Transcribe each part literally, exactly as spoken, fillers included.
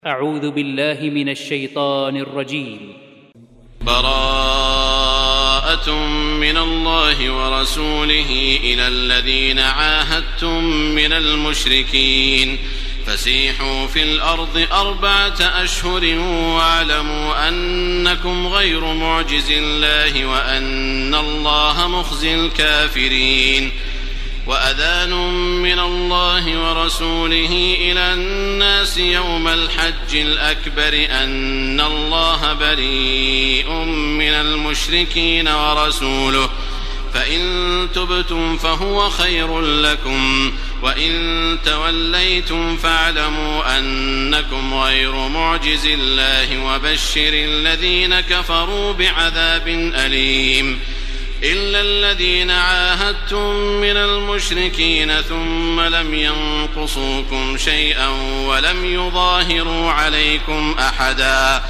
أعوذ بالله من الشيطان الرجيم. براءة من الله ورسوله إلى الذين عاهدتم من المشركين فسيحوا في الأرض أربعة أشهر واعلموا أنكم غير معجز الله وأن الله مخزي الكافرين. وأذان من الله ورسوله إلى الناس يوم الحج الأكبر أن الله بريء من المشركين ورسوله فإن تبتم فهو خير لكم وإن توليتم فاعلموا أنكم غير معجز الله وبشر الذين كفروا بعذاب أليم. إلا الذين عاهدتم من المشركين ثم لم ينقصوكم شيئا ولم يظاهروا عليكم أحدا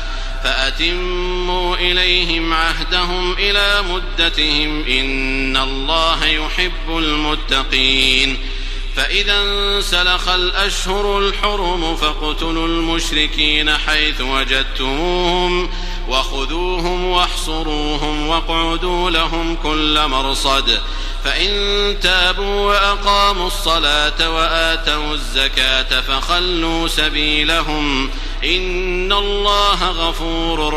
فأتموا إليهم عهدهم إلى مدتهم إن الله يحب المتقين. فإذا انسلخ الأشهر الحرم فاقتلوا المشركين حيث وجدتموهم وخذوهم واحصروهم واقعدوا لهم كل مرصد فإن تابوا وأقاموا الصلاة وآتوا الزكاة فخلوا سبيلهم إن الله غفور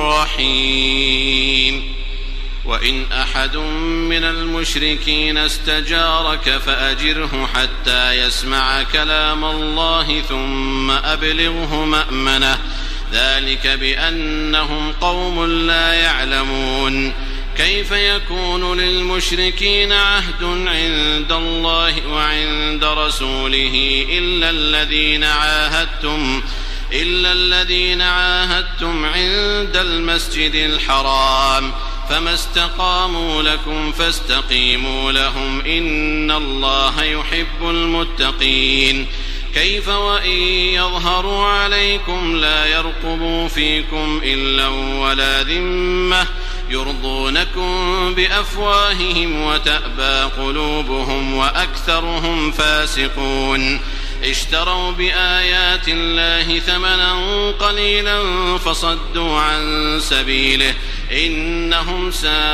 رحيم. وإن أحد من المشركين استجارك فأجره حتى يسمع كلام الله ثم أبلغه مأمنه ذلك بأنهم قوم لا يعلمون. كيف يكون للمشركين عهد عند الله وعند رسوله إلا الذين عاهدتم إلا الذين عاهدتم عند المسجد الحرام فما استقاموا لكم فاستقيموا لهم إن الله يحب المتقين. كيف وإن يظهروا عليكم لا يرقبوا فيكم إلا ولا ذمة يرضونكم بأفواههم وتأبى قلوبهم وأكثرهم فاسقون. اشتروا بآيات الله ثمنا قليلا فصدوا عن سبيله إنهم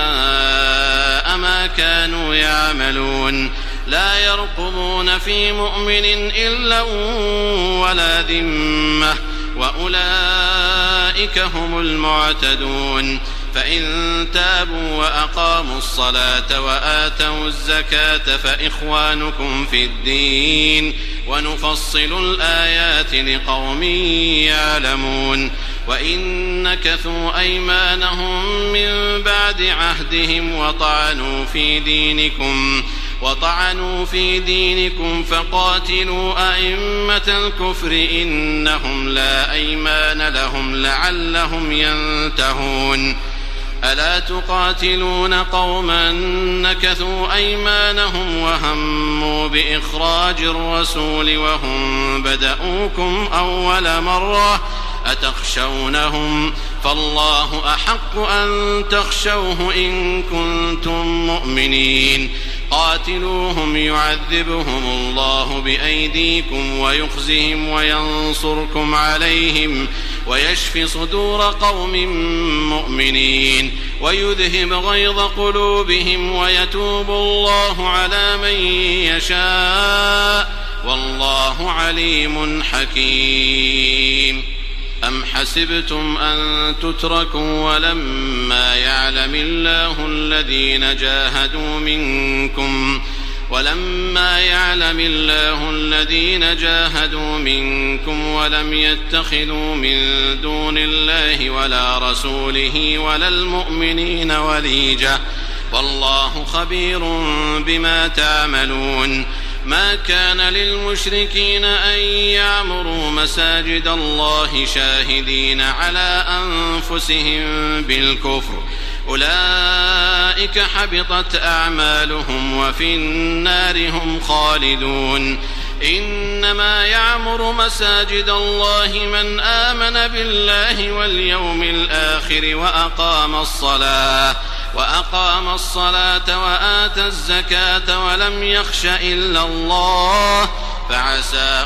ساء ما كانوا يعملون. لا يرقبون في مؤمن إلا ولا ذمة وأولئك هم المعتدون. فإن تابوا وأقاموا الصلاة وآتوا الزكاة فإخوانكم في الدين ونفصل الآيات لقوم يعلمون. وإن نكثوا أيمانهم من بعد عهدهم وطعنوا في دينكم وطعنوا في دينكم فقاتلوا أئمة الكفر إنهم لا أيمان لهم لعلهم ينتهون. ألا تقاتلون قوما نكثوا أيمانهم وهموا بإخراج الرسول وهم بدأوكم أول مرة أتخشونهم فالله أحق أن تخشوه إن كنتم مؤمنين. قاتلوهم يعذبهم الله بأيديكم ويخزهم وينصركم عليهم ويشفي صدور قوم مؤمنين ويذهب غيظ قلوبهم ويتوب الله على من يشاء والله عليم حكيم. أم حسبتم أن تتركوا ولما يعلم الله الذين جاهدوا منكم ولما يعلم الله الذين جاهدوا منكم ولم يتخذوا من دون الله ولا رسوله ولا المؤمنين وليجة والله خبير بما تعملون. ما كان للمشركين أن يعمروا مساجد الله شاهدين على أنفسهم بالكفر أولئك حبطت أعمالهم وفي النار هم خالدون. إنما يعمر مساجد الله من آمن بالله واليوم الآخر وأقام الصلاة وأقام الصلاة وآتى الزكاة ولم يخش إلا الله فعسى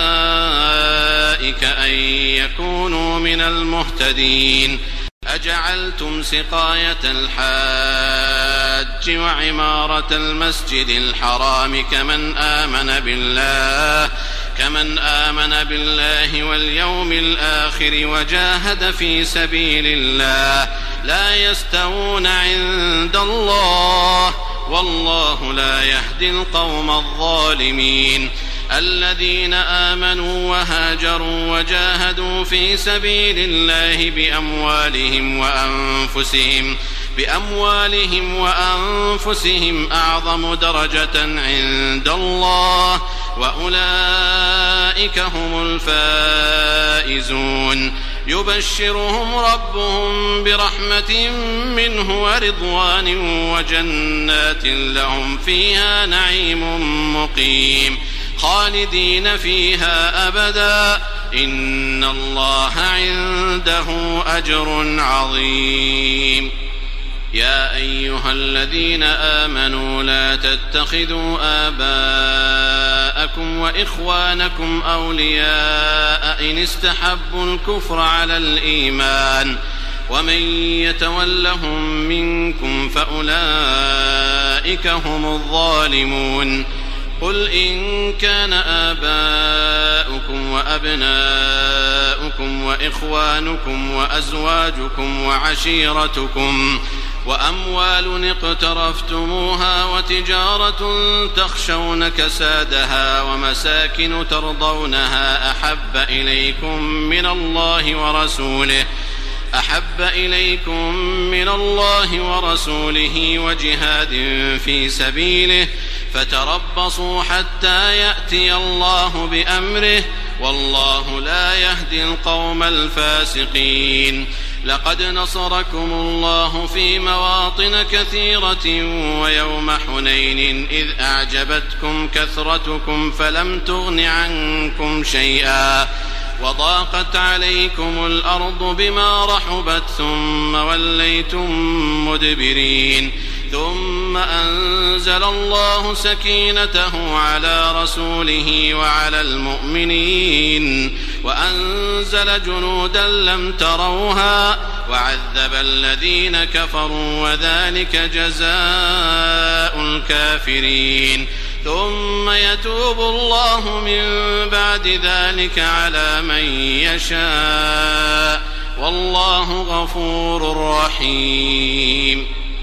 أولئك أن يكونوا من المهتدين. أجعلتم سقاية الحاج وعمارة المسجد الحرام كمن آمن بالله كمن آمن بالله واليوم الآخر وجاهد في سبيل الله لا يستوون عند الله والله لا يهدي القوم الظالمين. الذين آمنوا وهاجروا وجاهدوا في سبيل الله بأموالهم وأنفسهم بأموالهم وأنفسهم أعظم درجة عند الله وأولئك هم الفائزون. يبشرهم ربهم برحمة منه ورضوان وجنات لهم فيها نعيم مقيم خالدين فيها أبدا إن الله عنده أجر عظيم. يا أيها الذين آمنوا لا تتخذوا آباءكم وإخوانكم أولياء إن استحبوا الكفر على الإيمان ومن يتولهم منكم فأولئك هم الظالمون. قل إن كان آباؤكم وأبناؤكم وإخوانكم وأزواجكم وعشيرتكم وأموال اقترفتموها وتجارة تخشون كسادها ومساكن ترضونها أحب إليكم من الله ورسوله أحب إليكم من الله ورسوله وجهاد في سبيله فتربصوا حتى يأتي الله بأمره والله لا يهدي القوم الفاسقين. لقد نصركم الله في مواطن كثيرة ويوم حنين إذ أعجبتكم كثرتكم فلم تغن عنكم شيئا وضاقت عليكم الأرض بما رحبت ثم وليتم مدبرين. ثم أنزل الله سكينته على رسوله وعلى المؤمنين وأنزل جنودا لم تروها وعذب الذين كفروا وذلك جزاء الكافرين. ثم يتوب الله من بعد ذلك على من يشاء والله غفور رحيم.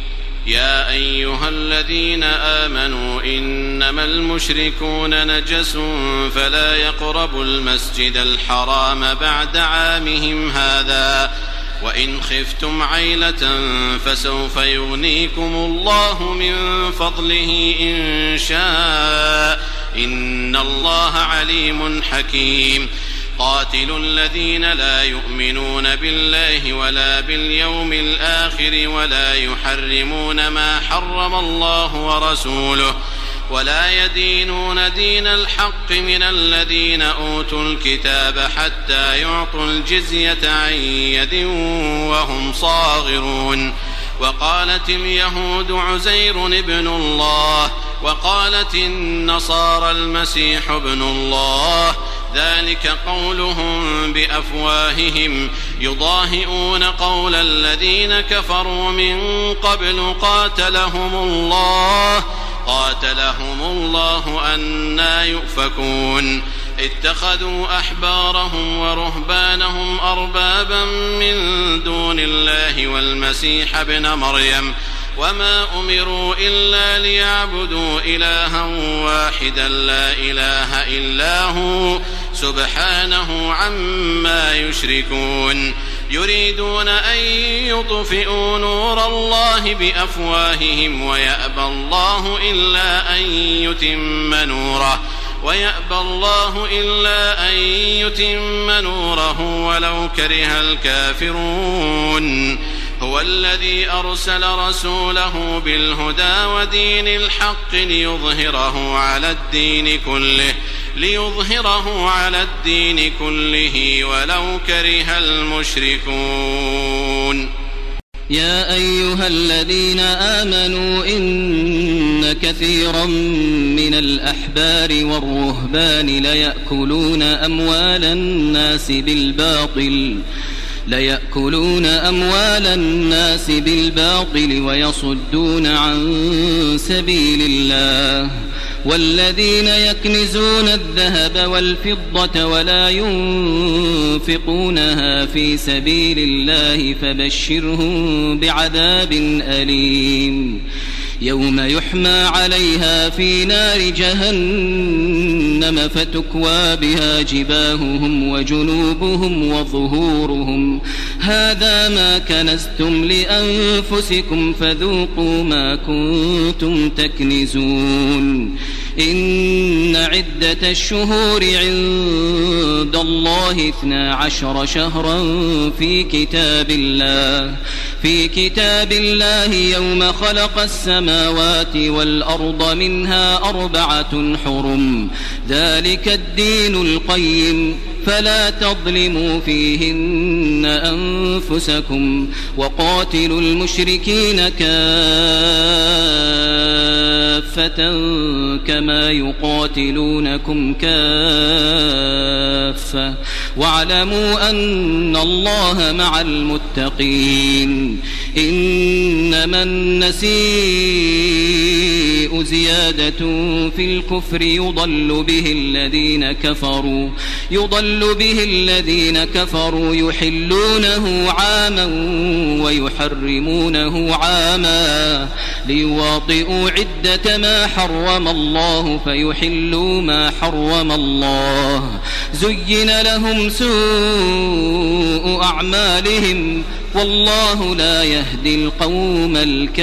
يا أيها الذين آمنوا إنما المشركون نجس فلا يقربوا المسجد الحرام بعد عامهم هذا وإن خفتم عيلة فسوف يغنيكم الله من فضله إن شاء إن الله عليم حكيم. قاتلوا الذين لا يؤمنون بالله ولا باليوم الآخر ولا يحرمون ما حرم الله ورسوله ولا يدينون دين الحق من الذين أوتوا الكتاب حتى يعطوا الجزية عن يد وهم صاغرون. وقالت اليهود عزير ابن الله وقالت النصارى المسيح ابن الله ذلك قولهم بأفواههم يضاهئون قول الذين كفروا من قبل قاتلهم الله قاتلهم الله أنى يؤفكون. اتخذوا أحبارهم ورهبانهم أربابا من دون الله والمسيح ابن مريم وما أمروا إلا ليعبدوا إلها واحدا لا إله إلا هو سبحانه عما يشركون. يريدون أن يطفئوا نور الله بأفواههم ويأبى الله إلا أن يتم نوره ويأبى الله إلا أن يتم نوره ولو كره الكافرون. هو الذي أرسل رسوله بالهدى ودين الحق ليظهره على الدين كله ليظهره على الدين كله ولو كره المشركون. يا أيها الذين آمنوا إن كثيرا من الأحبار الأحبار والرهبان ليأكلون أموال الناس بالباطل ليأكلون أموال الناس بالباطل ويصدون عن سبيل الله والذين يكنزون الذهب والفضة ولا ينفقونها في سبيل الله فبشرهم بعذاب أليم يوم يحمى عليها في نار جهنم فتكوى بها جباههم وجنوبهم وظهورهم هذا ما كنزتم لأنفسكم فذوقوا ما كنتم تكنزون إن عدة الشهور عند الله اثنا عشر شهرا في كتاب الله في كتاب الله يوم خلق السماوات والأرض منها أربعة حرم ذلك الدين القيم فلا تظلموا فيهن أنفسكم وقاتلوا المشركين كافة كما يقاتلونكم كافة واعلموا أن الله مع المتقين إنما النسيء زيادة في الكفر يضل به الذين كفروا يضل به الذين كفروا يحلونه عاما ويحرمونه عاما ليواطئوا عدة ما حرم الله فيحلوا ما حرم الله زين لهم سوء أعمالهم والله لا يهدي القوم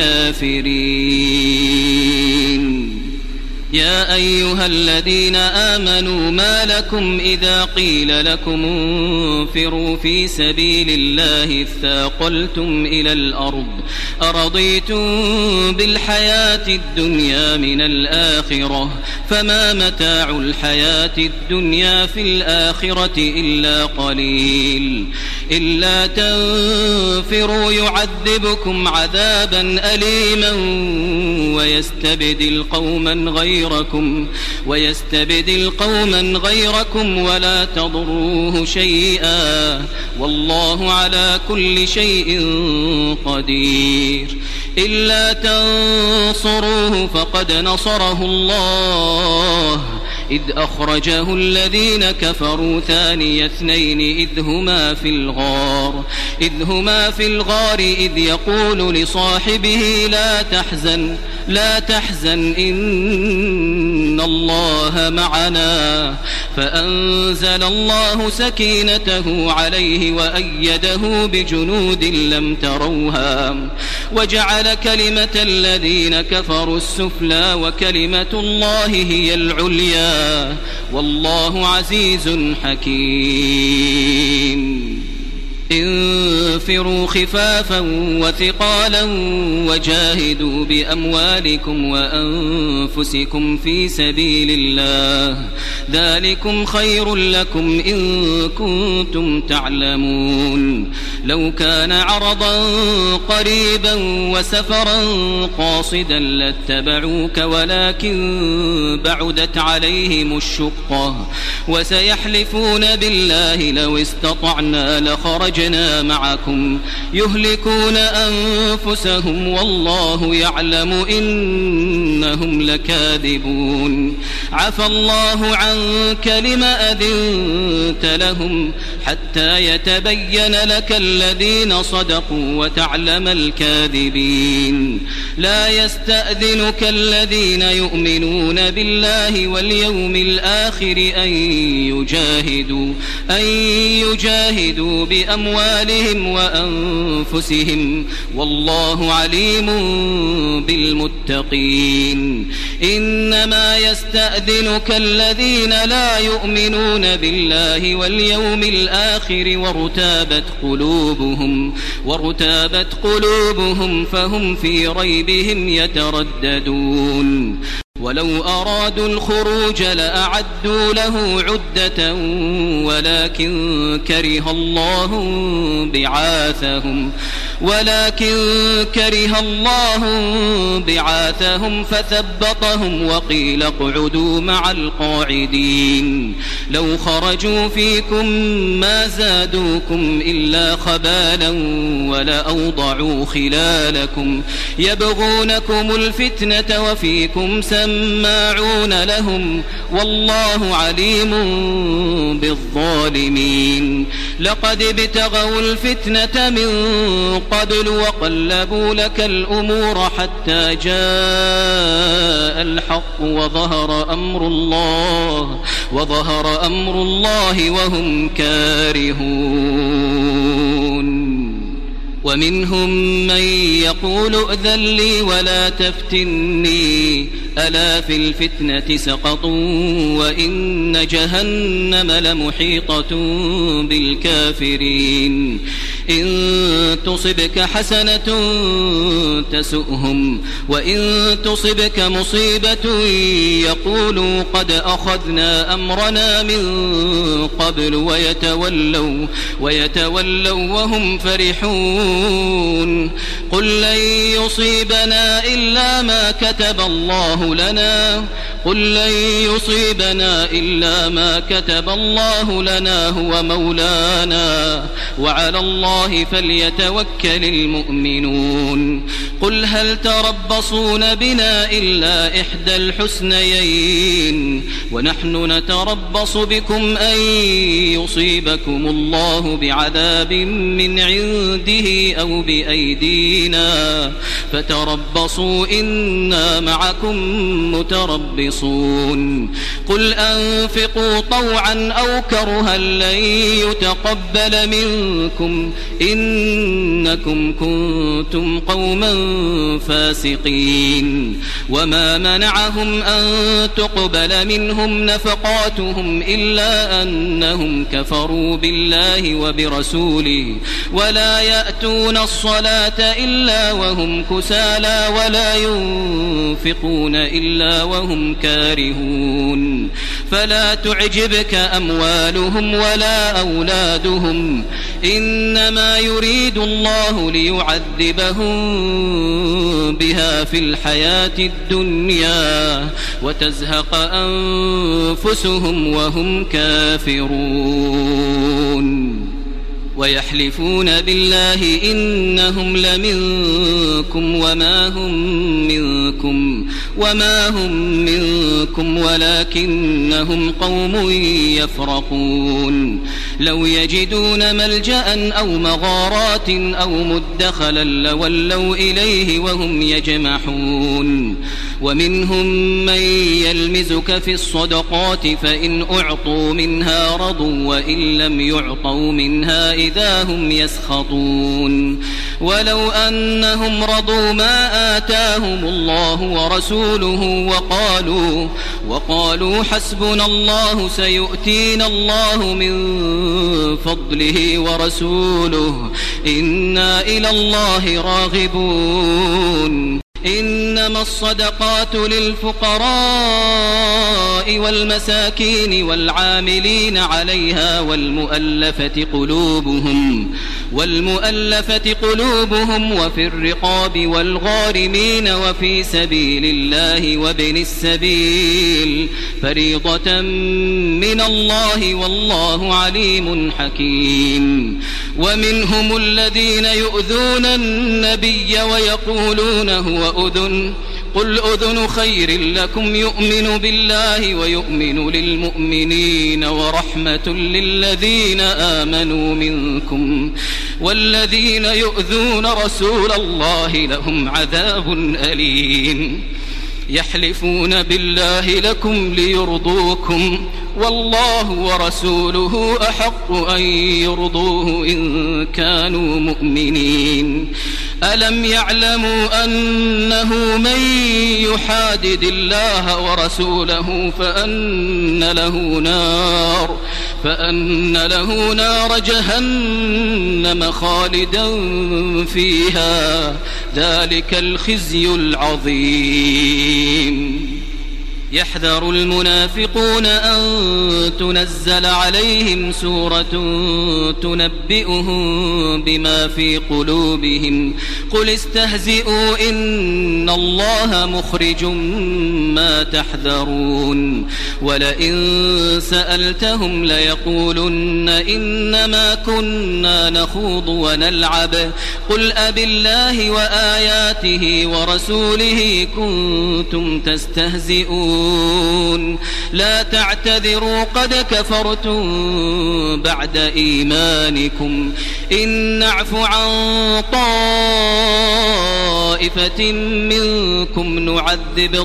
الكافرين يا أيها الذين آمنوا ما لكم إذا قيل لكم انفروا في سبيل الله اثاقلتم إلى الأرض أرضيتم بالحياة الدنيا من الآخرة فما متاع الحياة الدنيا في الآخرة إلا قليل إلا تنفروا يعذبكم عذابا أليما ويستبدل قوما غيركم ويستبدل قوما غيركم ولا تضروه شيئا والله على كل شيء قدير إلا تنصروه فقد نصره الله إذ أخرجه الذين كفروا ثاني اثنين إذ هما في الغار إذ هما في الغار إذ يقول لصاحبه لا تحزن لا تحزن إن الله معنا فأنزل الله سكينته عليه وأيده بجنود لم تروها وجعل كلمة الذين كفروا السفلى وكلمة الله هي العليا والله عزيز حكيم انفروا خفافا وثقالا وجاهدوا بأموالكم وأنفسكم في سبيل الله ذلكم خير لكم إن كنتم تعلمون لو كان عرضا قريبا وسفرا قاصدا لاتبعوك ولكن بعدت عليهم الشقة وسيحلفون بالله لو استطعنا لخرجنا معكم يهلكون أنفسهم والله يعلم إنهم لكاذبون عفى الله عنك لم أذنت لهم حتى يتبين لك الذين صدقوا وتعلم الكاذبين لا يستأذنك الذين يؤمنون بالله واليوم الآخر أن يجاهدوا أن يجاهدوا بأموالهم وأنفسهم والله عليم بالمتقين إنما يستأذنك الذين لا يؤمنون بالله واليوم الآخر وارتابت قلوبهم وارتابت قلوبهم فهم في ريبهم يترددون ولو أرادوا الخروج لأعدوا له عدة ولكن كره الله بعاثهم ولكن كره الله بعاثهم فثبطهم وقيل اقعدوا مع القاعدين لو خرجوا فيكم ما زادوكم إلا خبالا ولأوضعوا خلالكم يبغونكم الفتنة وفيكم سماعون لهم والله عليم بالظالمين لقد ابتغوا الفتنة من قبل وقلبوا لك الأمور حتى جاء الحق وظهر أمر الله وظهر أمر الله وهم كارهون ومنهم من يقول ائذن لي ولا تفتني ألا في الفتنة سقطوا وإن جهنم لمحيطة بالكافرين إن تصبك حسنة تسؤهم وإن تصبك مصيبة يقولوا قد أخذنا أمرنا من قبل ويتولوا, ويتولوا وهم فرحون قل لن يصيبنا إلا ما كتب الله لنا قل لن يصيبنا إلا ما كتب الله لنا هو مولانا وعلى الله فليتوكل المؤمنون قل هل تربصون بنا إلا إحدى الحسنيين ونحن نتربص بكم أن يصيبكم الله بعذاب من عنده أو بأيدينا فتربصوا إنا معكم متربصون قل أنفقوا طوعا أو كرها لن يتقبل منكم إنكم كنتم قوما فاسقين وما منعهم أن تقبل منهم نفقاتهم إلا أنهم كفروا بالله وبرسوله ولا يأتون الصلاة إلا وهم كسالى ولا ينفقون إلا وهم كارهون فلا تعجبك أموالهم ولا أولادهم إنما يريد الله ليعذبهم بها في الحياة الدنيا وتزهق أنفسهم وهم كافرون ويحلفون بالله إنهم لمنكم وما هم منكم وما هم منكم ولكنهم قوم يفرقون لو يجدون ملجأ أو مغارات أو مدخلا لولوا إليه وهم يجمحون ومنهم من يلمزك في الصدقات فإن أعطوا منها رضوا وإن لم يعطوا منها إذا هم يسخطون ولو أنهم رضوا ما آتاهم الله ورسوله وقالوا, وقالوا حسبنا الله سيؤتينا الله من فضله ورسوله إنا إلى الله راغبون إنما الصدقات للفقراء والمساكين والعاملين عليها والمؤلفة قلوبهم والمؤلفة قلوبهم وفي الرقاب والغارمين وفي سبيل الله وابن السبيل فريضة من الله والله عليم حكيم ومنهم الذين يؤذون النبي ويقولون هو أذن قل أذن خير لكم يؤمن بالله ويؤمن للمؤمنين ورحمة للذين آمنوا منكم والذين يؤذون رسول الله لهم عذاب أليم يحلفون بالله لكم ليرضوكم والله ورسوله أحق أن يرضوه إن كانوا مؤمنين ألم يعلموا أنه من يحادد الله ورسوله فأن له نار فأن له نار جهنم خالدا فيها ذلك الخزي العظيم يحذر المنافقون أن تنزل عليهم سورة تنبئهم بما في قلوبهم قل استهزئوا إن الله مخرج ما تحذرون ولئن سألتهم ليقولن إنما كنا نخوض ونلعب قل أبالله وآياته ورسوله كنتم تستهزئون لا تعتذروا قد كفرتم بعد إيمانكم إن نعف عن طائفة منكم نعذب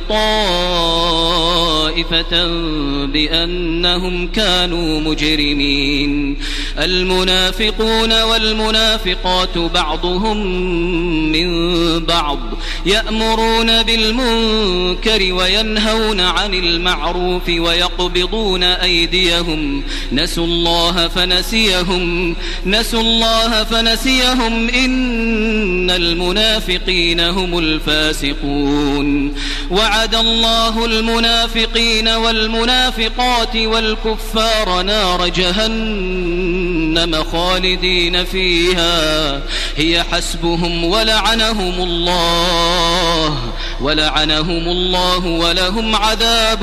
طائفة بأنهم كانوا مجرمين المنافقون والمنافقات بعضهم من بعض يأمرون بالمنكر وينهون عن المعروف ويقبضون أيديهم نسوا الله فنسيهم نسوا الله فنسيهم إن المنافقين هم الفاسقون وعد الله المنافقين والمنافقات والكفار نار جهنم خالدين فيها هي حسبهم ولعنهم الله ولعنهم الله ولهم عذاب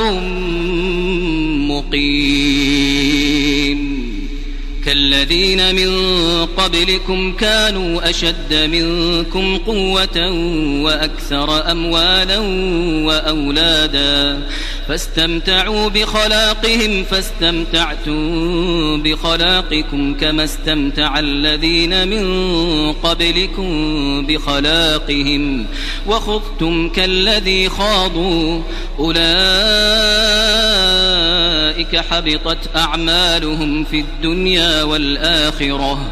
مقيم كالذين من قبلكم كانوا أشد منكم قوة وأكثر أموالا وأولادا فاستمتعوا بخلاقهم فاستمتعتم بخلاقكم كما استمتع الذين من قبلكم بخلاقهم وخضتم كالذي خاضوا أولئك حبطت أعمالهم في الدنيا والآخرة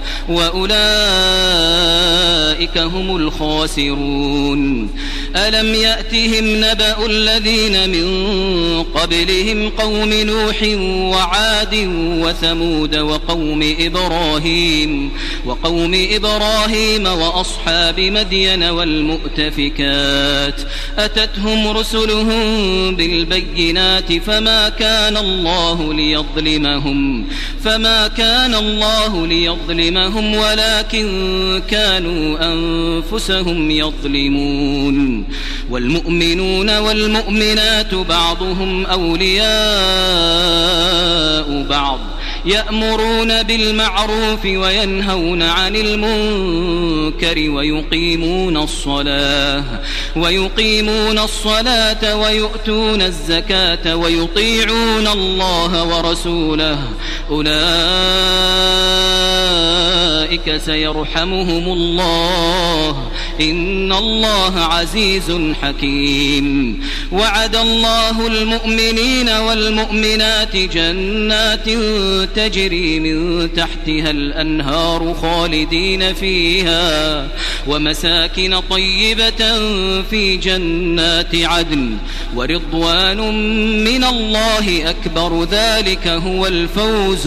وأولئك هم الخاسرون ألم يأتهم نبأ الذين من قبلهم قوم نوح وعاد وثمود وقوم إبراهيم وقوم إبراهيم وأصحاب مدين والمؤتفكات أتتهم رسلهم بالبينات فما كان الله ليظلمهم فما كان الله ليظلمهم ولكن كانوا أنفسهم يظلمون والمؤمنون والمؤمنات بعضهم أولياء بعض يأمرون بالمعروف وينهون عن المنكر ويقيمون الصلاة ويقيمون الصلاة ويؤتون الزكاة ويطيعون الله ورسوله أولئك سيرحمهم الله إن الله عزيز حكيم وعد الله المؤمنين والمؤمنات جنات تجري من تحتها الأنهار خالدين فيها ومساكن طيبة في جنات عدن ورضوان من الله أكبر ذلك هو الفوز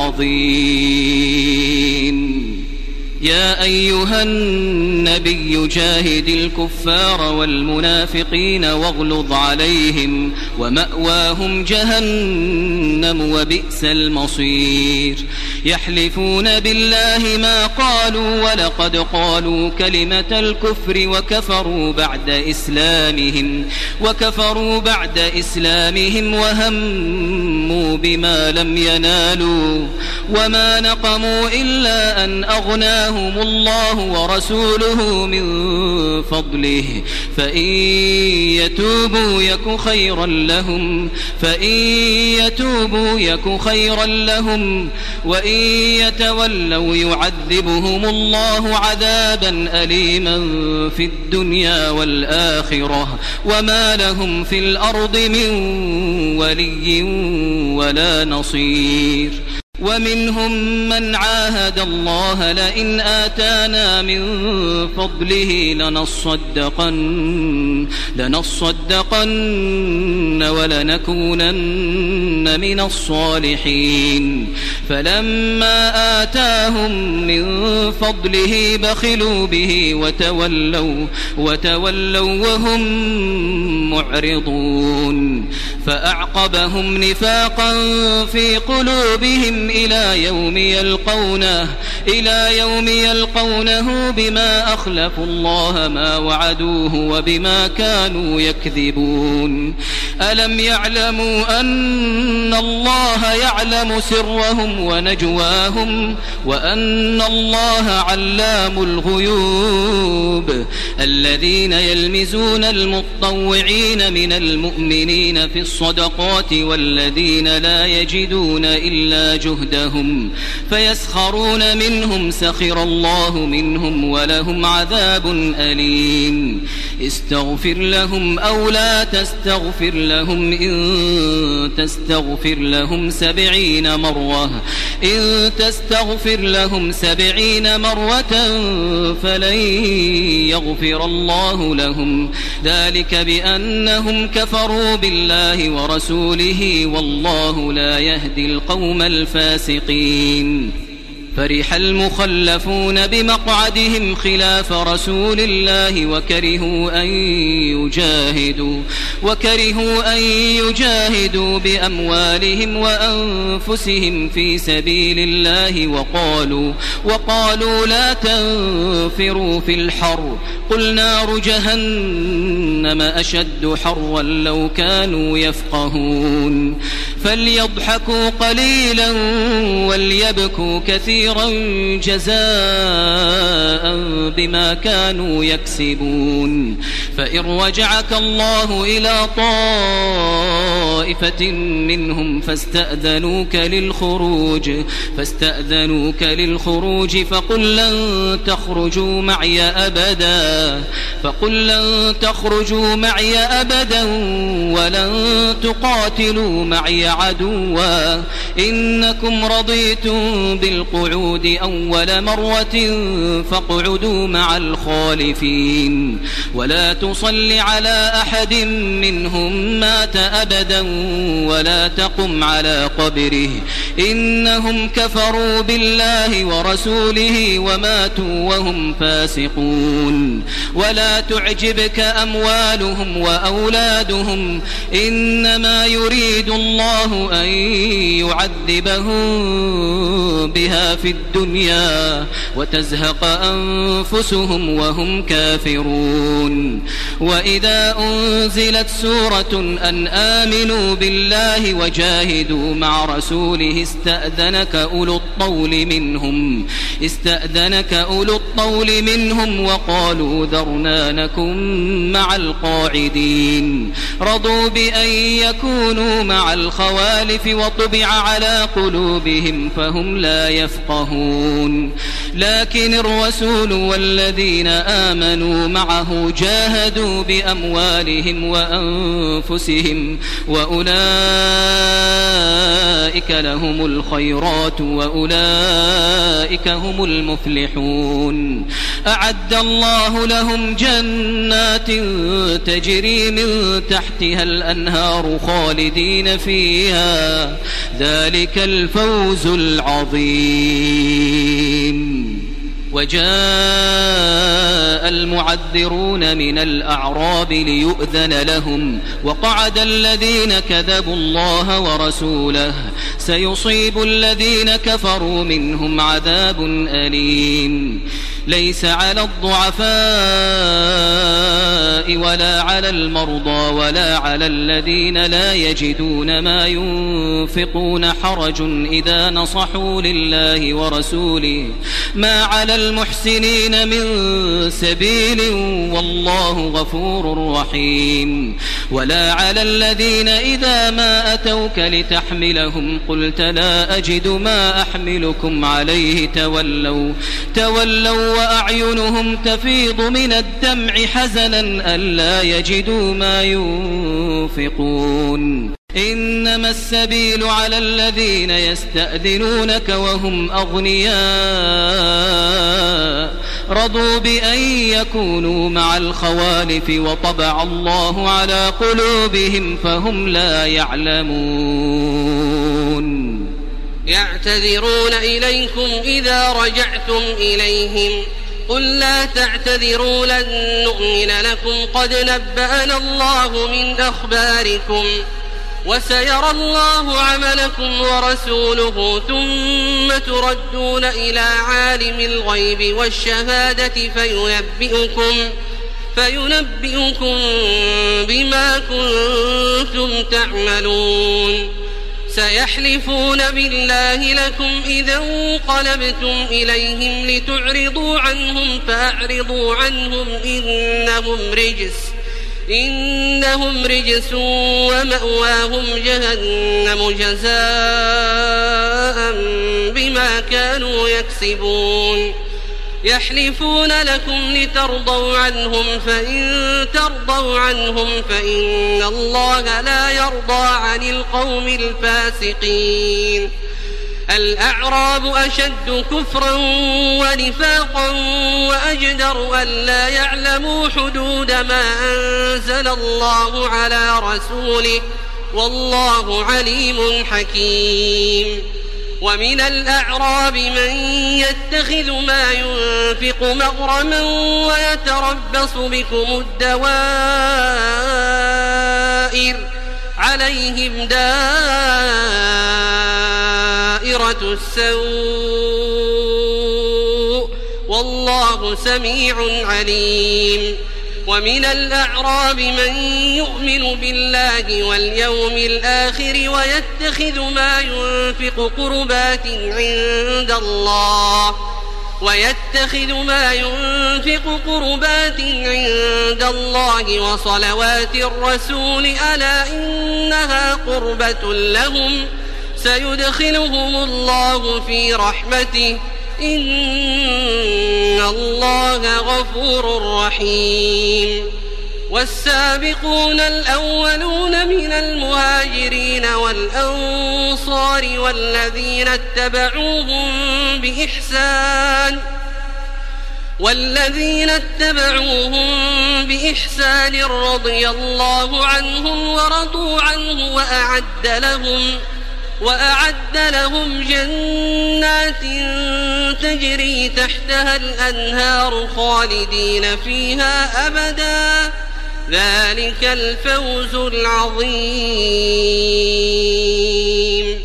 العظيم يا أيها النبي جاهد الكفار والمنافقين واغلظ عليهم ومأواهم جهنم وبئس المصير يحلفون بالله ما قالوا ولقد قالوا كلمة الكفر وكفروا بعد إسلامهم وكفروا بعد إسلامهم وهموا بما لم ينالوا وما نقموا إلا أن أغناهم الله ورسوله من فضله فإن يتوبوا يك خيرا لهم فإن يتوبوا يك خيرا لهم وإن يتولوا يعذبهم الله عذابا أليما في الدنيا والآخرة وما لهم في الأرض من ولي ولا نصير ومنهم من عاهد الله لئن آتانا من فضله لنصدقن لنصدقن ولنكونن من الصالحين فلما آتاهم من فضله بخلوا به وتولوا وتولوا وهم معرضون فأعقبهم نفاقا في قلوبهم إلى يوم يلقونه إلى يوم يلقونه بما أخلفوا الله ما وعدوه وبما كانوا يكذبون ألم يعلموا أن الله يعلم سرهم ونجواهم وأن الله علام الغيوب الذين يلمزون المطوعين من المؤمنين في الصدقات والذين لا يجدون إلا جهدهم فيسخرون منهم سخر الله منهم ولهم عذاب أليم استغفر لهم أو لا تستغفر لهم إن تستغفر لهم سبعين مرة إن تستغفر لهم سبعين مرة فلن يغفر الله لهم ذلك بأنهم كفروا بالله ورسوله والله لا يهدي القوم الفاسقين فرح المخلفون بمقعدهم خلاف رسول الله وكرهوا أن يجاهدوا وكرهوا أن يجاهدوا بأموالهم وأنفسهم في سبيل الله وقالوا وقالوا لا تنفروا في الحر قل نار جهنم أشد حرا لو كانوا يفقهون فليضحكوا قليلا وليبكوا كثيرا جزاء بما كانوا يكسبون فإن رجعك الله إلى طائفة منهم فاستأذنوك للخروج فاستأذنوك للخروج فقل لن تخرجوا معي أبدا فقل لن تخرجوا معي أبدا ولن تقاتلوا معي عدوا إنكم رضيتم بالقعود أول مرة فاقعدوا مع الخالفين ولا تصل على أحد منهم مات أبدا ولا تقم على قبره إنهم كفروا بالله ورسوله وماتوا وهم فاسقون ولا تعجبك أموالهم وأولادهم إنما يريد الله أن يعذبهم بها في الدنيا وتزهق أنفسهم وهم كافرون وإذا أنزلت سورة أن آمنوا بالله وجاهدوا مع رسوله استأذنك أولو الطول منهم استأذنك أولو الطول منهم وقالوا ذرنا نكن مع القاعدين رضوا بأن يكونوا مع الخوالف وطبع على قلوبهم فهم لا يفقهون لكن الرسول والذين آمنوا معه جاهدوا بأموالهم وأنفسهم وأولئك لهم الخيرات وأولئك هم المفلحون أعد الله لهم جنات تجري من تحتها الأنهار خالدين فيها ذلك الفوز العظيم وجاء المعذرون من الأعراب ليؤذن لهم وقعد الذين كذبوا الله ورسوله سيصيب الذين كفروا منهم عذاب أليم ليس على الضعفاء ولا على المرضى ولا على الذين لا يجدون ما ينفقون حرج إذا نصحوا لله ورسوله ما على المحسنين من سبيل والله غفور رحيم ولا على الذين إذا ما أتوك لتحملهم قلت لا أجد ما أحملكم عليه تولوا تولوا وأعينهم تفيض من الدمع حزنا ألا يجدوا ما ينفقون إنما السبيل على الذين يستأذنونك وهم أغنياء رضوا بأن يكونوا مع الخوالف وطبع الله على قلوبهم فهم لا يعلمون. يعتذرون إليكم إذا رجعتم إليهم قل لا تعتذروا لن نؤمن لكم قد نبأنا الله من أخباركم وسيرى الله عملكم ورسوله ثم تردون إلى عالم الغيب والشهادة فينبئكم, فينبئكم بما كنتم تعملون. سيحلفون بالله لكم إذا انقلبتم إليهم لتعرضوا عنهم فأعرضوا عنهم إنهم رجس إنهم رجس ومأواهم جهنم جزاء بما كانوا يكسبون. يحلفون لكم لترضوا عنهم فإن ترضوا عنهم فإن الله لا يرضى عن القوم الفاسقين. الأعراب أشد كفرا ونفاقا وأجدر ألا يعلموا حدود ما أنزل الله على رسوله والله عليم حكيم. ومن الأعراب من يتخذ ما ينفق مغرما ويتربص بكم الدوائر عليهم دائرة السوء والله سميع عليم. ومن الأعراب من يؤمن بالله واليوم الآخر ويتخذ ما ينفق قربات عند الله ويتخذ ما ينفق قربات عند الله وصلوات الرسول ألا إنها قربة لهم سيدخلهم الله في رحمته إن الله غفور رحيم. والسابقون الأولون من المهاجرين والأنصار والذين اتبعوهم بإحسان والذين اتبعوهم بإحسان رضي الله عنهم ورضوا عنه وأعد لهم وأعد لهم جنات تجري تحتها الأنهار خالدين فيها أبدا ذلك الفوز العظيم.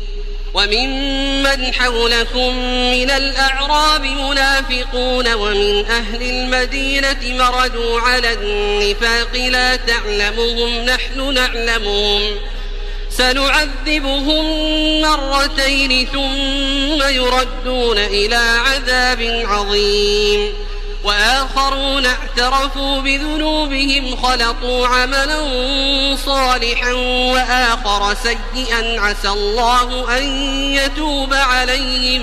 وممن حولكم من الأعراب منافقون ومن أهل المدينة مردوا على النفاق لا تعلمهم نحن نعلمهم سنعذبهم مرتين ثم يردون إلى عذاب عظيم. وآخرون اعترفوا بذنوبهم خلطوا عملا صالحا وآخر سيئا عسى الله أن يتوب عليهم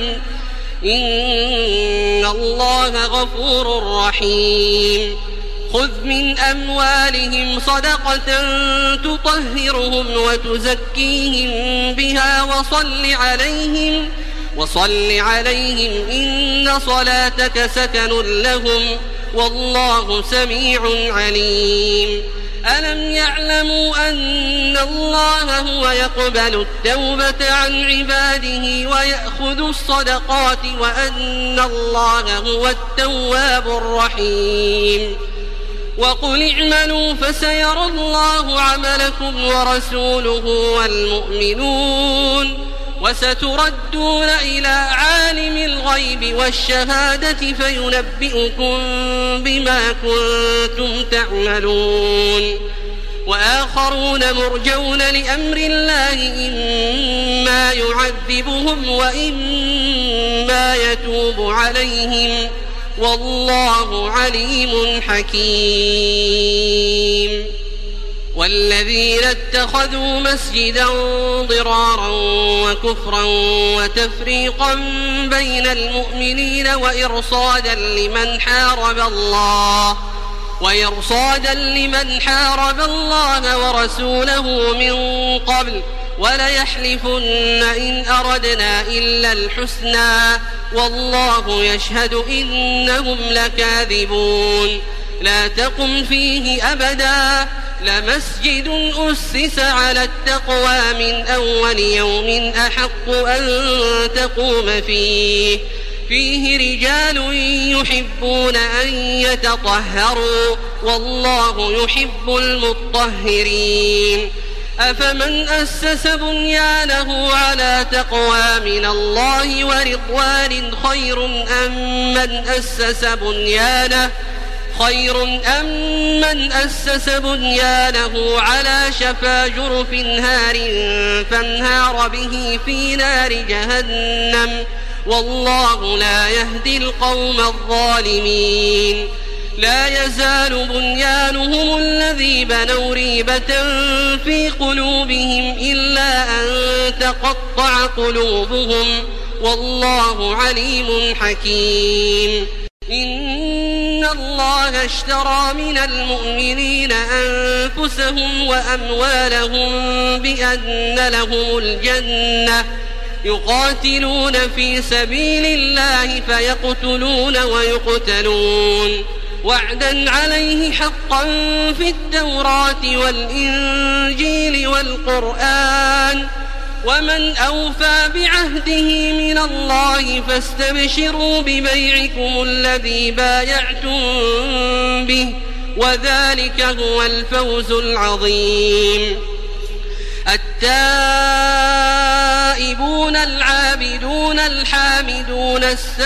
إن الله غفور رحيم. خذ من أموالهم صدقة تطهرهم وتزكيهم بها وصل عليهم وصل عليهم إن صلاتك سكن لهم والله سميع عليم. ألم يعلموا أن الله هو يقبل التوبة عن عباده ويأخذ الصدقات وأن الله هو التواب الرحيم. وقل اعملوا فسيرى الله عملكم ورسوله والمؤمنون وستردون إلى عالم الغيب والشهادة فينبئكم بما كنتم تعملون. وآخرون مرجون لأمر الله إما يعذبهم وإما يتوب عليهم والله عليم حكيم. والذين اتخذوا مسجدا ضرارا وكفرا وتفريقا بين المؤمنين وإرصادا لمن حارب الله وإرصادا لمن حارب الله ورسوله من قبل وليحلفن إن أردنا إلا الحسنى والله يشهد إنهم لكاذبون لا تقم فيه أبدا لمسجد أسس على التقوى من أول يوم أحق أن تقوم فيه فيه رجال يحبون أن يتطهروا والله يحب المطهرين أفمن أسس بنيانه على تقوى من الله ورضوان خير أم من أسس بنيانه خير أم من أسس بنيانه على شفا جرف نهار فانهار به في نار جهنم والله لا يهدي القوم الظالمين لا يزال بنيانهم الذي بنوا ريبة في قلوبهم إلا أن تقطع قلوبهم والله عليم حكيم إن الله اشترى من المؤمنين أنفسهم وأموالهم بأن لهم الجنة يقاتلون في سبيل الله فيقتلون ويقتلون وعدا عليه حقا في التوراة والإنجيل والقرآن ومن أوفى بعهده من الله فاستبشروا ببيعكم الذي بايعتم به وذلك هو الفوز العظيم التائبون العابدون الحامدون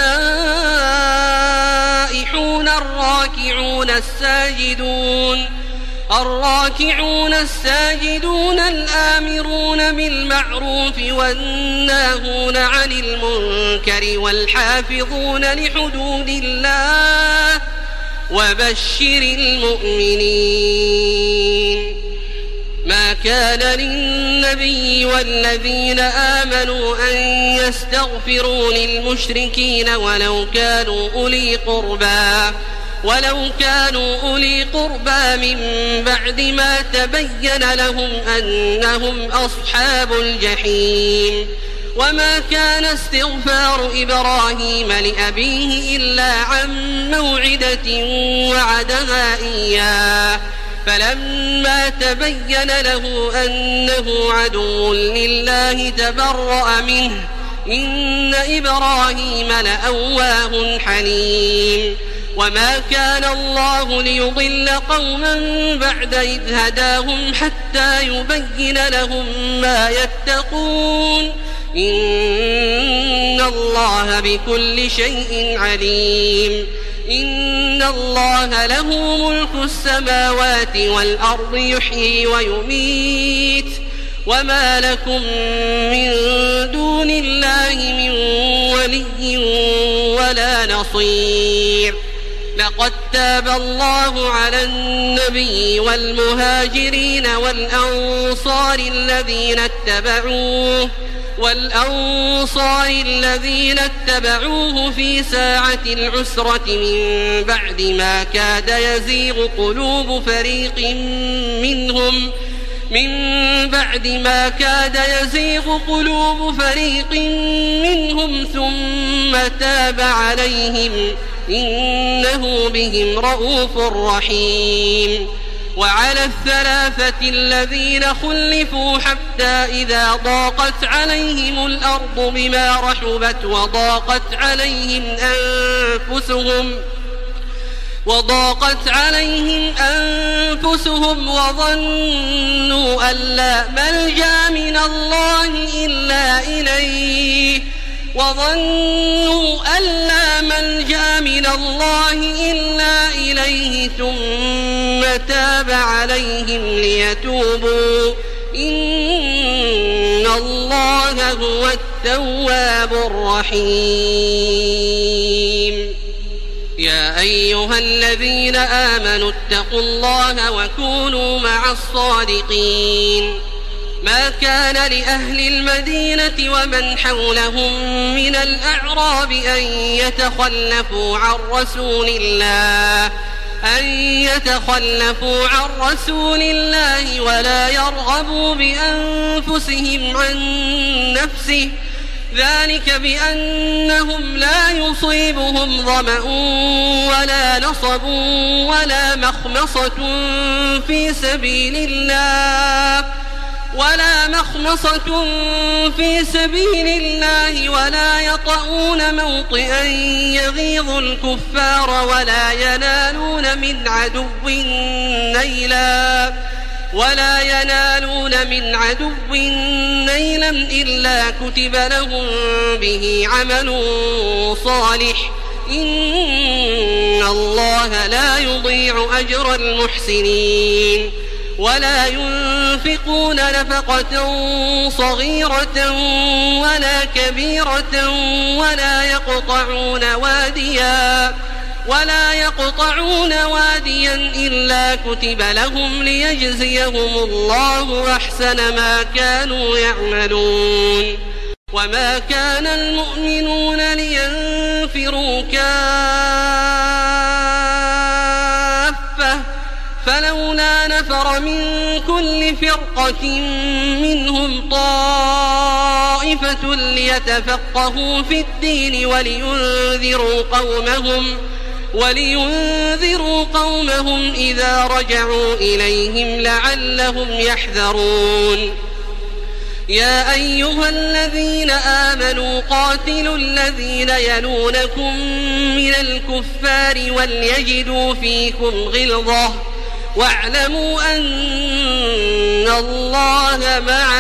السائحون الراكعون الساجدون الراكعون الساجدون الآمرون بالمعروف والناهون عن المنكر والحافظون لحدود الله وبشر المؤمنين ما كان للنبي والذين آمنوا أن يستغفروا للمشركين ولو كانوا أولي قربى ولو كانوا أولي قربى من بعد ما تبين لهم أنهم أصحاب الجحيم وما كان استغفار إبراهيم لأبيه إلا عن موعدة وعدها إياه فلما تبين له أنه عدو لله تبرأ منه إن إبراهيم لأواه حليم وما كان الله ليضل قوما بعد إذ هداهم حتى يبين لهم ما يتقون إن الله بكل شيء عليم إن الله له ملك السماوات والأرض يحيي ويميت وما لكم من دون الله من ولي ولا نصير لقد تاب الله على النبي والمهاجرين والأنصار الذين اتبعوه والأنصار الذين اتبعوه في ساعة العسرة من بعد ما كاد يزيغ قلوب فريق منهم من بعد ما كاد يزيغ قلوب فريق منهم ثم تاب عليهم إنه بهم رءوف رحيم وعلى الثلاثة الذين خلفوا حتى إذا ضاقت عليهم الأرض بما رحبت وضاقت عليهم أنفسهم وضاقت عليهم أنفسهم وظنوا أن لا ملجأ من الله إلا إليه وظنوا أن لا ملجأ من الله إلا إليه ثم تاب عليهم ليتوبوا إن الله هو التواب الرحيم يا أيها الذين آمنوا اتقوا الله وكونوا مع الصادقين ما كان لأهل المدينة ومن حولهم من الأعراب أن يتخلفوا عن رسول الله أن يتخلفوا عن رسول الله ولا يرغبوا بأنفسهم عن نفسه، ذلك بأنهم لا يصيبهم ظمأ ولا نصب ولا مخمصة في سبيل الله ولا مخمصة في سبيل الله ولا يطؤون موطئا يغيظ الكفار ولا ينالون من عدو نيلا ولا ينالون من عدو نيلا إلا كتب لهم به عمل صالح، إن الله لا يضيع أجر المحسنين. ولا ينفقون نفقة صغيرة ولا كبيرة ولا يقطعون واديا ولا يقطعون واديا إلا كتب لهم ليجزيهم الله أحسن ما كانوا يعملون. وما كان المؤمنون لينفروا كافة فلولا نفر من كل فرقة منهم طائفة ليتفقهوا في الدين ولينذروا قومهم ولينذروا قومهم إذا رجعوا إليهم لعلهم يحذرون. يا أيها الذين آمنوا قاتلوا الذين يلونكم من الكفار وليجدوا فيكم غلظة واعلموا أن الله مع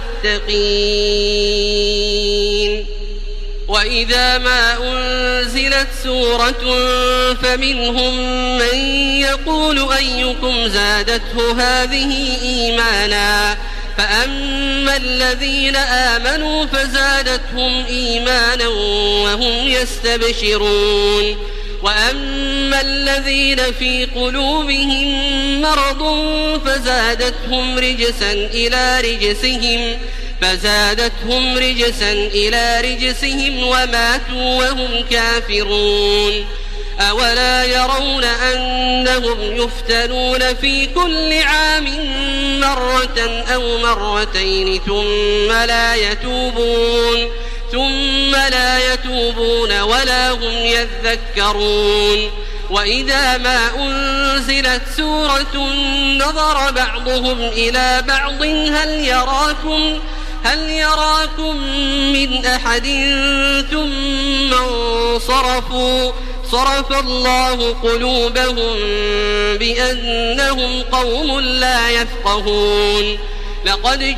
المتقين. وإذا ما أنزلت سورة فمنهم من يقول أيكم زادته هذه إيمانا، فأما الذين آمنوا فزادتهم إيمانا وهم يستبشرون، وأما الذين في قلوبهم مرض فزادتهم رجسا إلى رجسهم فزادتهم رجسا إلى رجسهم وماتوا وهم كافرون. أولا يرون أنهم يفتنون في كل عام مرة أو مرتين ثم لا يتوبون ثم لا يتوبون ولا هم يذكرون. وإذا ما أنزلت سورة نظر بعضهم إلى بعض هل يراكم هل يراكم من أحد ثم انصرفوا صرف الله قلوبهم بأنهم قوم لا يفقهون. لقد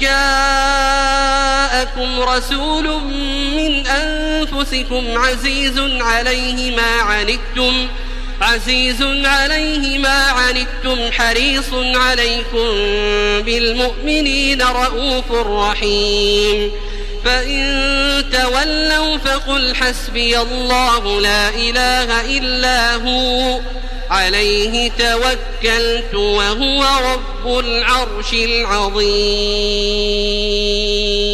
جاءكم رسول من أنفسكم عزيز عليه ما عنتم عزيز عليه ما عنتم حريص عليكم بالمؤمنين رؤوف رحيم. فإن تولوا فقل حسبي الله لا إله إلا هو عليه توكلت وهو رب العرش العظيم.